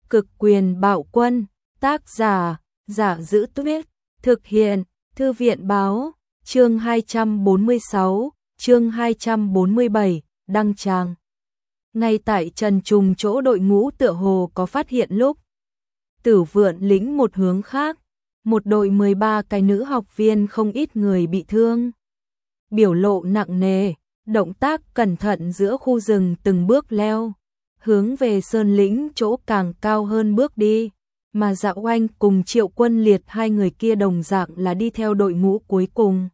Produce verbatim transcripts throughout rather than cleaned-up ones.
Cực quyền bạo quân, tác giả, Giả Giữ Tuyết, thực hiện, Thư viện báo, chương hai trăm bốn mươi sáu, chương hai trăm bốn mươi bảy, đăng tràng. Ngay tại Trần Trùng chỗ đội ngũ tựa hồ có phát hiện lúc Tử Vượn lĩnh một hướng khác, một đội mười ba cái nữ học viên không ít người bị thương. Biểu lộ nặng nề, động tác cẩn thận giữa khu rừng từng bước leo, hướng về sơn lĩnh chỗ càng cao hơn bước đi, mà Dạ Oanh cùng Triệu Quân Liệt hai người kia đồng dạng là đi theo đội ngũ cuối cùng.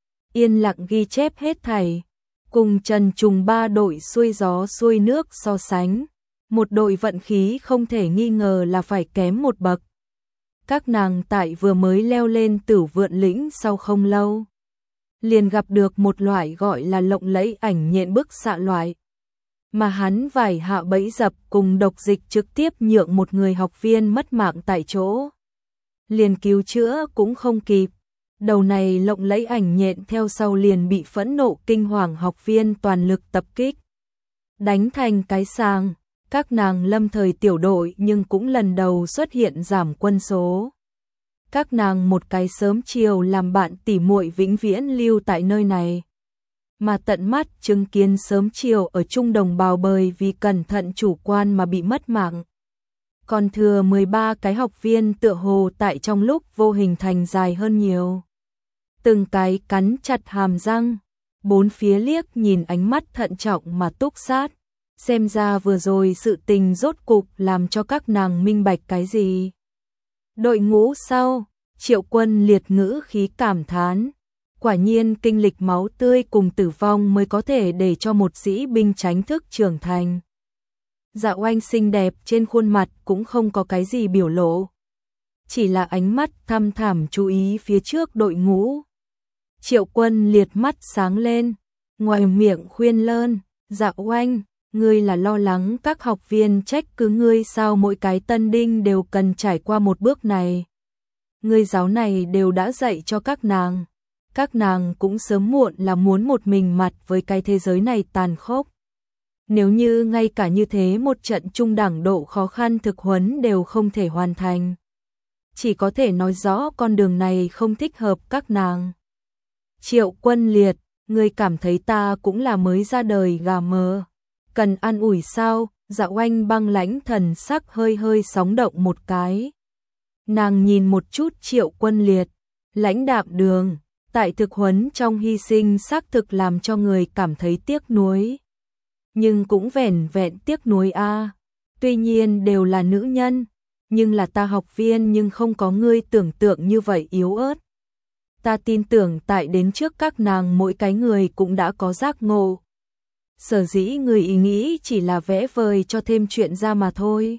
Yên lặng ghi chép hết thảy, cùng Trần Trùng ba đội xuôi gió xuôi nước so sánh, một đội vận khí không thể nghi ngờ là phải kém một bậc. Các nàng tại vừa mới leo lên Tử Vượn lĩnh sau không lâu, liền gặp được một loại gọi là lộng lẫy ảnh nhện bức xạ loại. Mà hắn vài hạ bẫy dập cùng độc dịch trực tiếp nhượng một người học viên mất mạng tại chỗ. Liền cứu chữa cũng không kịp. Đầu này lộng lẫy ảnh nhện theo sau liền bị phẫn nộ kinh hoàng học viên toàn lực tập kích. Đánh thành cái sàng, các nàng lâm thời tiểu đội nhưng cũng lần đầu xuất hiện giảm quân số. Các nàng một cái sớm chiều làm bạn tỉ muội vĩnh viễn lưu tại nơi này. Mà tận mắt chứng kiến sớm chiều ở chung đồng bào bời vì cẩn thận chủ quan mà bị mất mạng. Còn thừa mười ba cái học viên tựa hồ tại trong lúc vô hình thành dài hơn nhiều. Từng cái cắn chặt hàm răng, bốn phía liếc nhìn ánh mắt thận trọng mà túc sát. Xem ra vừa rồi sự tình rốt cục làm cho các nàng minh bạch cái gì. Đội ngũ sau, Triệu Quân Liệt ngữ khí cảm thán. Quả nhiên kinh lịch máu tươi cùng tử vong mới có thể để cho một sĩ binh tránh thức trưởng thành. Dạ Oanh xinh đẹp trên khuôn mặt cũng không có cái gì biểu lộ. Chỉ là ánh mắt thăm thẳm chú ý phía trước đội ngũ. Triệu Quân Liệt mắt sáng lên, ngoài miệng khuyên lơn, Dạ Oanh, ngươi là lo lắng các học viên trách cứ ngươi sao mỗi cái tân đinh đều cần trải qua một bước này. Ngươi giáo này đều đã dạy cho các nàng. Các nàng cũng sớm muộn là muốn một mình mặt với cái thế giới này tàn khốc. Nếu như ngay cả như thế một trận trung đẳng độ khó khăn thực huấn đều không thể hoàn thành, chỉ có thể nói rõ con đường này không thích hợp các nàng. Triệu Quân Liệt, ngươi cảm thấy ta cũng là mới ra đời gà mờ, cần an ủi sao? Dạ Oanh băng lãnh thần sắc hơi hơi sóng động một cái. Nàng nhìn một chút Triệu Quân Liệt, lãnh đạm đường. Tại thực huấn trong hy sinh xác thực làm cho người cảm thấy tiếc nuối. Nhưng cũng vẻn vẹn tiếc nuối a. À. Tuy nhiên đều là nữ nhân, nhưng là ta học viên nhưng không có ngươi tưởng tượng như vậy yếu ớt. Ta tin tưởng tại đến trước các nàng mỗi cái người cũng đã có giác ngộ. Sở dĩ người ý nghĩ chỉ là vẽ vời cho thêm chuyện ra mà thôi.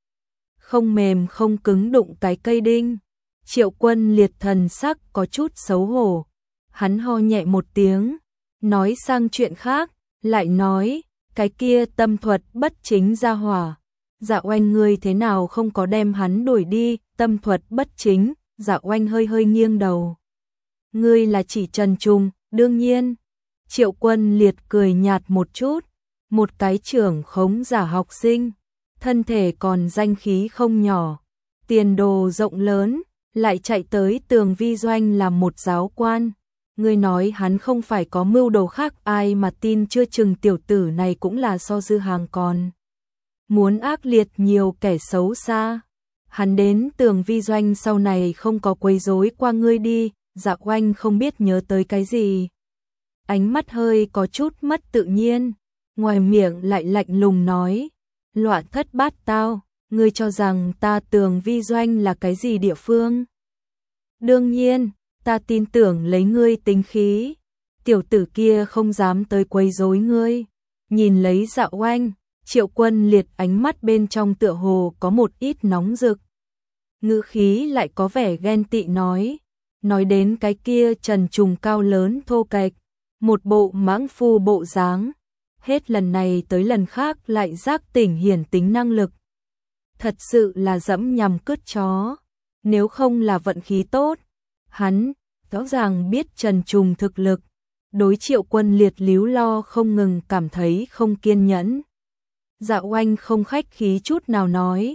Không mềm không cứng đụng cái cây đinh. Triệu Quân Liệt thần sắc có chút xấu hổ. Hắn ho nhẹ một tiếng, nói sang chuyện khác, lại nói, cái kia tâm thuật bất chính ra hỏa. Dạ Oanh ngươi thế nào không có đem hắn đuổi đi, tâm thuật bất chính, Dạ Oanh hơi hơi nghiêng đầu. Ngươi là chỉ Trần Trùng, đương nhiên. Triệu Quân Liệt cười nhạt một chút, một cái trưởng khống giả học sinh, thân thể còn danh khí không nhỏ, tiền đồ rộng lớn. Lại chạy tới Tường Vi Doanh làm một giáo quan. Ngươi nói hắn không phải có mưu đồ khác, ai mà tin chưa chừng tiểu tử này cũng là so dư hàng còn. Muốn ác liệt nhiều kẻ xấu xa. Hắn đến Tường Vi Doanh sau này không có quấy rối qua ngươi đi. Dạ Oanh không biết nhớ tới cái gì. Ánh mắt hơi có chút mất tự nhiên. Ngoài miệng lại lạnh lùng nói. Loạn thất bát tao. Ngươi cho rằng ta Tường Vi Doanh là cái gì địa phương? Đương nhiên, ta tin tưởng lấy ngươi tính khí. Tiểu tử kia không dám tới quấy rối ngươi. Nhìn lấy Dạ Oanh, Triệu Quân Liệt ánh mắt bên trong tựa hồ có một ít nóng rực. Ngữ khí lại có vẻ ghen tị nói. Nói đến cái kia Trần Trùng cao lớn thô kệch, một bộ mãng phu bộ dáng. Hết lần này tới lần khác lại giác tỉnh hiển tính năng lực. Thật sự là dẫm nhằm cứt chó. Nếu không là vận khí tốt, hắn rõ ràng biết Trần Trùng thực lực. Đối Triệu Quân Liệt líu lo không ngừng cảm thấy không kiên nhẫn. Dạ Oanh không khách khí chút nào nói.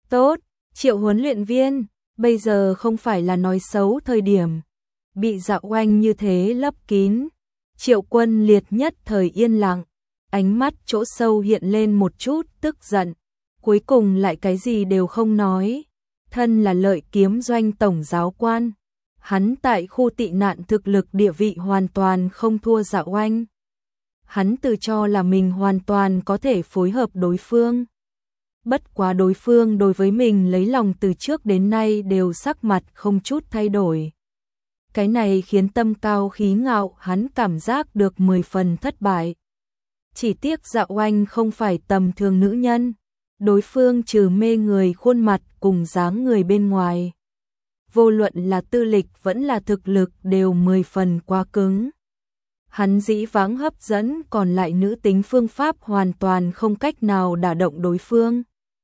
Tốt, Triệu huấn luyện viên, bây giờ không phải là nói xấu thời điểm. Bị Dạ Oanh như thế lấp kín, Triệu Quân Liệt nhất thời yên lặng, ánh mắt chỗ sâu hiện lên một chút tức giận, cuối cùng lại cái gì đều không nói. Thân là Lợi Kiếm Doanh tổng giáo quan, hắn tại khu tị nạn thực lực địa vị hoàn toàn không thua Dạ Oanh. Hắn tự cho là mình hoàn toàn có thể phối hợp đối phương. Bất quá đối phương đối với mình lấy lòng từ trước đến nay đều sắc mặt không chút thay đổi. Cái này khiến tâm cao khí ngạo hắn cảm giác được mười phần thất bại. Chỉ tiếc Dạ Oanh không phải tầm thường nữ nhân, đối phương trừ mê người khuôn mặt cùng dáng người bên ngoài. Vô luận là tư lịch vẫn là thực lực đều mười phần quá cứng. Hắn dĩ vãng hấp dẫn còn lại nữ tính phương pháp hoàn toàn không cách nào đả động đối phương.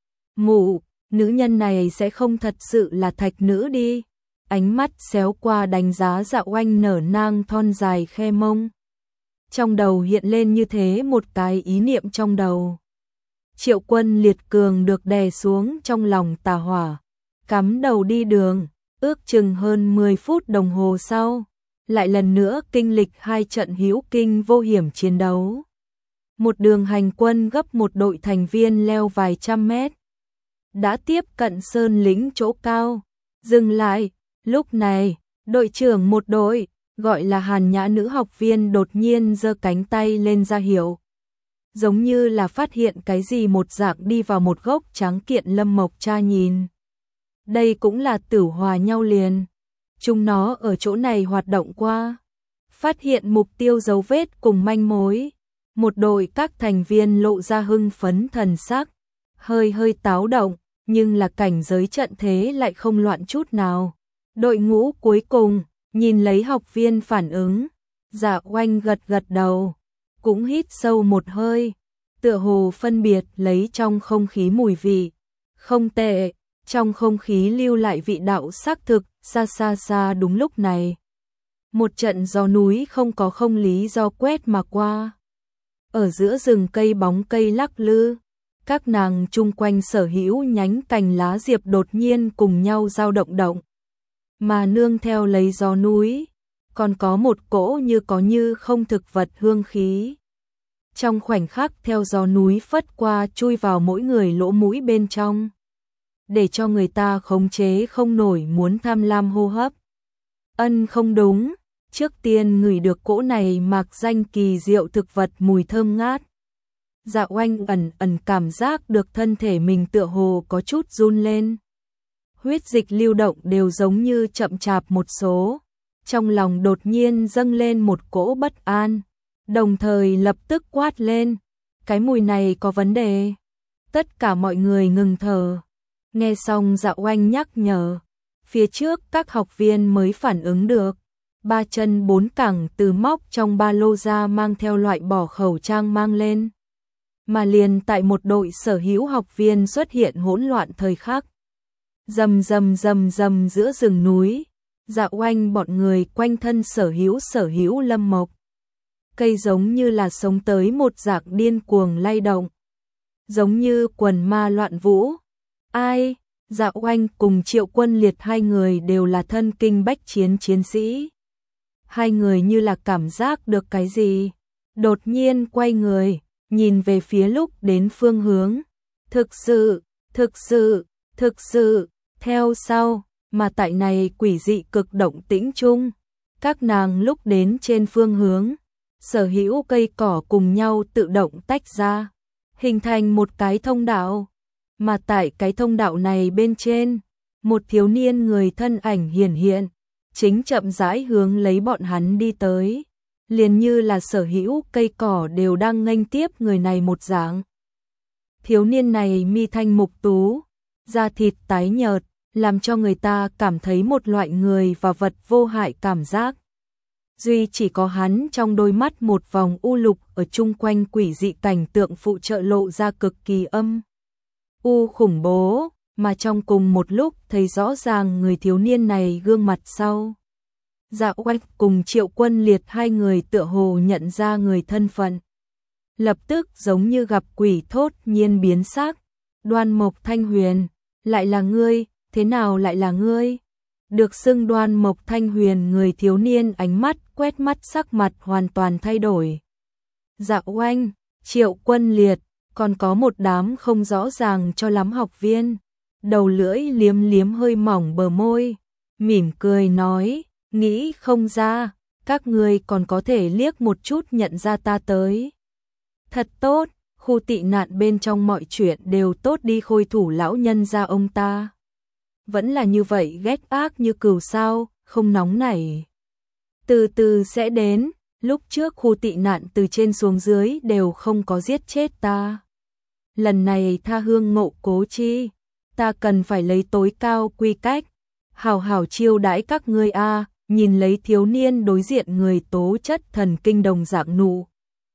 Mụ, nữ nhân này sẽ không thật sự là thạch nữ đi. Ánh mắt xéo qua đánh giá Dạ Oanh nở nang thon dài khe mông. Trong đầu hiện lên như thế một cái ý niệm trong đầu. Triệu Quân Liệt cường được đè xuống trong lòng tà hỏa, cắm đầu đi đường, ước chừng hơn mười phút đồng hồ sau, lại lần nữa kinh lịch hai trận hữu kinh vô hiểm chiến đấu. Một đường hành quân gấp một đội thành viên leo vài trăm mét. Đã tiếp cận sơn lĩnh chỗ cao, dừng lại, lúc này, đội trưởng một đội, gọi là Hàn Nhã nữ học viên đột nhiên giơ cánh tay lên ra hiệu. Giống như là phát hiện cái gì một dạng đi vào một gốc trắng kiện Lâm Mộc Cha nhìn. Đây cũng là tử hòa nhau liền. Chúng nó ở chỗ này hoạt động qua. Phát hiện mục tiêu dấu vết cùng manh mối. Một đội các thành viên lộ ra hưng phấn thần sắc. Hơi hơi táo động, nhưng là cảnh giới trận thế lại không loạn chút nào. Đội ngũ cuối cùng, nhìn lấy học viên phản ứng. Dạ Oanh gật gật đầu, cũng hít sâu một hơi, tựa hồ phân biệt lấy trong không khí mùi vị. Không tệ, trong không khí lưu lại vị đạo xác thực, xa xa xa đúng lúc này. Một trận gió núi không có không lý do quét mà qua. Ở giữa rừng cây bóng cây lắc lư, các nàng chung quanh sở hữu nhánh cành lá diệp đột nhiên cùng nhau dao động động. Mà nương theo lấy gió núi, còn có một cỗ như có như không thực vật hương khí. Trong khoảnh khắc theo gió núi phất qua chui vào mỗi người lỗ mũi bên trong, để cho người ta khống chế không nổi muốn tham lam hô hấp. Ân không đúng, trước tiên ngửi được cỗ này mạc danh kỳ diệu thực vật mùi thơm ngát. Dạ Oanh ẩn ẩn cảm giác được thân thể mình tựa hồ có chút run lên. Huyết dịch lưu động đều giống như chậm chạp một số. Trong lòng đột nhiên dâng lên một cỗ bất an, đồng thời lập tức quát lên. Cái mùi này có vấn đề. Tất cả mọi người ngừng thở. Nghe xong Dạ Oanh nhắc nhở, phía trước các học viên mới phản ứng được. Ba chân bốn cẳng từ móc trong ba lô ra mang theo loại bỏ khẩu trang mang lên. Mà liền tại một đội sở hữu học viên xuất hiện hỗn loạn thời khắc. Rầm rầm rầm rầm giữa rừng núi, Dạ Oanh bọn người quanh thân sở hữu sở hữu lâm mộc. Cây giống như là sống tới một dạng điên cuồng lay động. Giống như quần ma loạn vũ. Ai? Dạ Oanh cùng Triệu Quân Liệt hai người đều là thân kinh bách chiến chiến sĩ. Hai người như là cảm giác được cái gì. Đột nhiên quay người, nhìn về phía lúc đến phương hướng. Thực sự, thực sự, thực sự, theo sau, mà tại này quỷ dị cực động tĩnh chung. Các nàng lúc đến trên phương hướng, sở hữu cây cỏ cùng nhau tự động tách ra, hình thành một cái thông đạo. Mà tại cái thông đạo này bên trên, một thiếu niên người thân ảnh hiển hiện, chính chậm rãi hướng lấy bọn hắn đi tới, liền như là sở hữu cây cỏ đều đang nghênh tiếp người này một dạng. Thiếu niên này mi thanh mục tú, da thịt tái nhợt, làm cho người ta cảm thấy một loại người và vật vô hại cảm giác. Duy chỉ có hắn trong đôi mắt một vòng u lục ở chung quanh quỷ dị cảnh tượng phụ trợ lộ ra cực kỳ âm u khủng bố, mà trong cùng một lúc thấy rõ ràng người thiếu niên này gương mặt sau. Dạ Oanh cùng Triệu Quân Liệt hai người tựa hồ nhận ra người thân phận. Lập tức giống như gặp quỷ thốt nhiên biến sắc. Đoan Mộc Thanh Huyền, Lại là ngươi, thế nào lại là ngươi? Được xưng Đoan Mộc Thanh Huyền, người thiếu niên ánh mắt quét mắt, sắc mặt hoàn toàn thay đổi. Dạ oanh, Triệu Quân Liệt, còn có một đám không rõ ràng cho lắm học viên. Đầu lưỡi liếm liếm hơi mỏng bờ môi, mỉm cười nói, nghĩ không ra, các ngươi còn có thể liếc một chút nhận ra ta tới. Thật tốt, khu tị nạn bên trong mọi chuyện đều tốt đi, khôi thủ lão nhân gia ông ta. Vẫn là như vậy ghét ác như cừu sao, không nóng nảy. Từ từ sẽ đến, lúc trước khu tị nạn từ trên xuống dưới đều không có giết chết ta. Lần này tha hương ngộ cố chi, ta cần phải lấy tối cao quy cách, hào hào chiêu đãi các ngươi a. Nhìn lấy thiếu niên đối diện người tố chất thần kinh đồng dạng nụ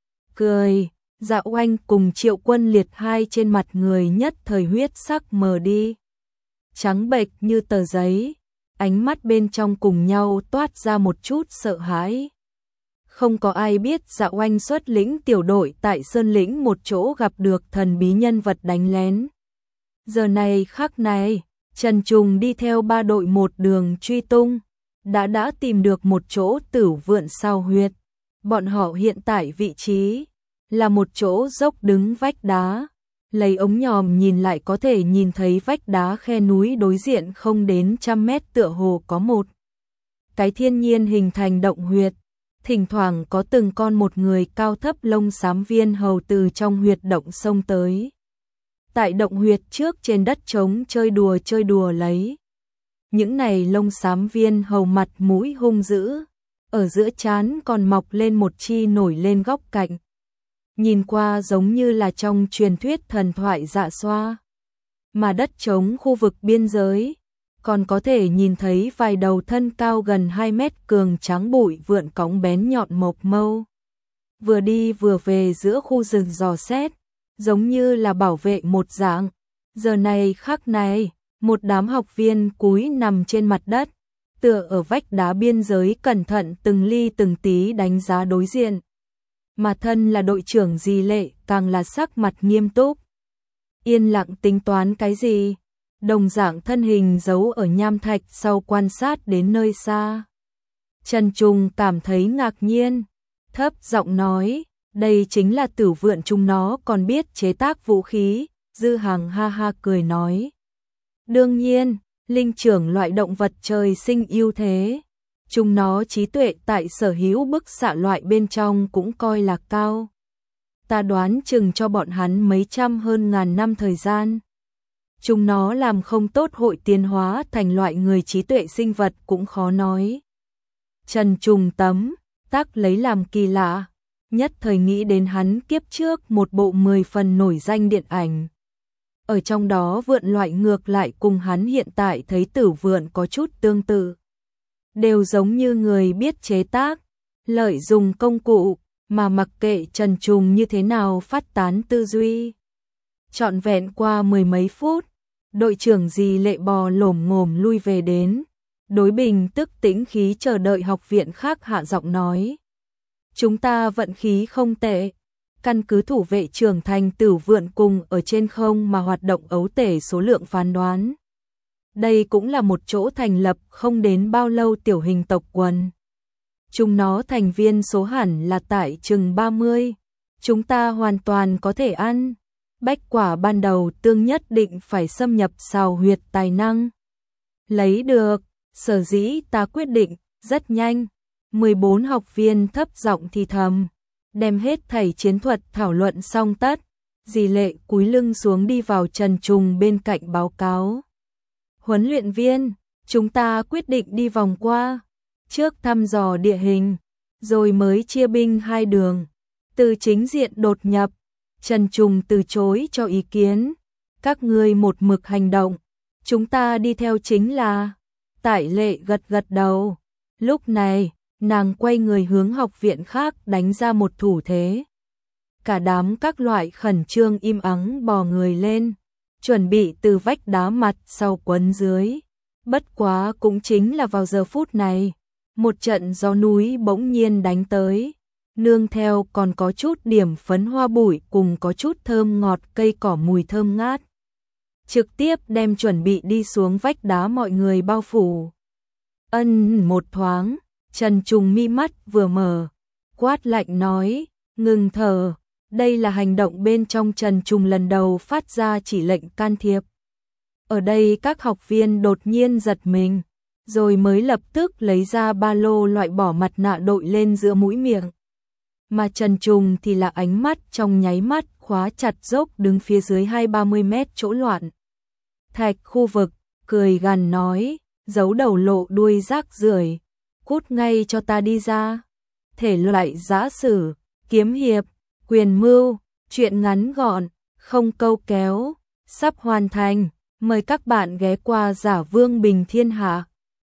cười, Dạ Oanh cùng Triệu Quân Liệt hai trên mặt người nhất thời huyết sắc mờ đi, trắng bệch như tờ giấy, ánh mắt bên trong cùng nhau toát ra một chút sợ hãi. Không có ai biết Dạ Oanh xuất lĩnh tiểu đội tại Sơn Lĩnh một chỗ gặp được thần bí nhân vật đánh lén. Giờ này khắc này, Trần Trùng đi theo ba đội một đường truy tung, đã đã tìm được một chỗ tử vượn sao huyệt. Bọn họ hiện tại vị trí là một chỗ dốc đứng vách đá, lấy ống nhòm nhìn lại có thể nhìn thấy vách đá khe núi đối diện không đến trăm mét, tựa hồ có một cái thiên nhiên hình thành động huyệt, thỉnh thoảng có từng con một người cao thấp lông xám viên hầu từ trong huyệt động xông tới. Tại động huyệt trước trên đất trống chơi đùa chơi đùa lấy. Những này lông xám viên hầu mặt mũi hung dữ, ở giữa trán còn mọc lên một chi nổi lên góc cạnh. Nhìn qua giống như là trong truyền thuyết thần thoại Dạ Xoa. Mà đất trống khu vực biên giới, còn có thể nhìn thấy vài đầu thân cao gần hai mét cường tráng bụi vượn cóng bén nhọn mộc mâu. Vừa đi vừa về giữa khu rừng dò xét, giống như là bảo vệ một dạng. Giờ này khắc này, một đám học viên cúi nằm trên mặt đất, tựa ở vách đá biên giới cẩn thận từng ly từng tí đánh giá đối diện. Mà thân là đội trưởng Di Lệ càng là sắc mặt nghiêm túc. Yên lặng tính toán cái gì? Đồng dạng thân hình giấu ở nham thạch sau quan sát đến nơi xa. Trần Trùng cảm thấy ngạc nhiên, thấp giọng nói, đây chính là tử vượn, chúng nó còn biết chế tác vũ khí. Dư Hàng ha ha cười nói, đương nhiên, linh trưởng loại động vật trời sinh ưu thế, chúng nó trí tuệ tại sở hữu bức xạ loại bên trong cũng coi là cao. Ta đoán chừng cho bọn hắn mấy trăm hơn ngàn năm thời gian. Chúng nó làm không tốt hội tiến hóa thành loại người trí tuệ sinh vật cũng khó nói. Trần Trùng tấm tắc lấy làm kỳ lạ, nhất thời nghĩ đến hắn kiếp trước một bộ mười phần nổi danh điện ảnh. Ở trong đó vượn loại ngược lại cùng hắn hiện tại thấy tử vượn có chút tương tự. Đều giống như người biết chế tác, lợi dụng công cụ, mà mặc kệ Trần Trùng như thế nào phát tán tư duy. Trọn vẹn qua mười mấy phút, đội trưởng Di Lệ bò lổm ngổm lui về đến, đối bình tức tĩnh khí chờ đợi học viện khác hạ giọng nói. Chúng ta vận khí không tệ, căn cứ thủ vệ trưởng thành tử vượn cùng ở trên không mà hoạt động ấu tể số lượng phán đoán. Đây cũng là một chỗ thành lập không đến bao lâu tiểu hình tộc quần. Chúng nó thành viên số hẳn là tại chừng ba mươi, chúng ta hoàn toàn có thể ăn. Bách quả ban đầu tương nhất định phải xâm nhập xào huyệt tài năng. Lấy được, sở dĩ ta quyết định, rất nhanh. mười bốn học viên thấp giọng thì thầm, đem hết thảy chiến thuật thảo luận xong tất. Di Lệ cúi lưng xuống đi vào Trần Trùng bên cạnh báo cáo. Huấn luyện viên, chúng ta quyết định đi vòng qua, trước thăm dò địa hình, rồi mới chia binh hai đường, từ chính diện đột nhập. Trần Trùng từ chối cho ý kiến, các ngươi một mực hành động, chúng ta đi theo chính là. Tại Lệ gật gật đầu, lúc này, nàng quay người hướng học viện khác đánh ra một thủ thế. Cả đám các loại khẩn trương im ắng bò người lên, chuẩn bị từ vách đá mặt sau quấn dưới. Bất quá cũng chính là vào giờ phút này, một trận gió núi bỗng nhiên đánh tới, nương theo còn có chút điểm phấn hoa bụi cùng có chút thơm ngọt cây cỏ mùi thơm ngát. trực tiếp đem chuẩn bị đi xuống vách đá mọi người bao phủ. Ân một thoáng, Trần Trùng mi mắt vừa mở, quát lạnh nói, ngừng thở, đây là hành động bên trong Trần Trùng lần đầu phát ra chỉ lệnh can thiệp. Ở đây các học viên đột nhiên giật mình, rồi mới lập tức lấy ra ba lô loại bỏ mặt nạ đội lên giữa mũi miệng. Mà Trần Trùng thì là ánh mắt trong nháy mắt khóa chặt dốc đứng phía dưới hai ba mươi mét chỗ loạn thạch khu vực, cười gằn nói, giấu đầu lộ đuôi rác rưởi, cút ngay cho ta đi ra. Thể loại giã sử, kiếm hiệp, quyền mưu, truyện ngắn gọn, không câu kéo, sắp hoàn thành, mời các bạn ghé qua Giả Vương Bình Thiên Hạ.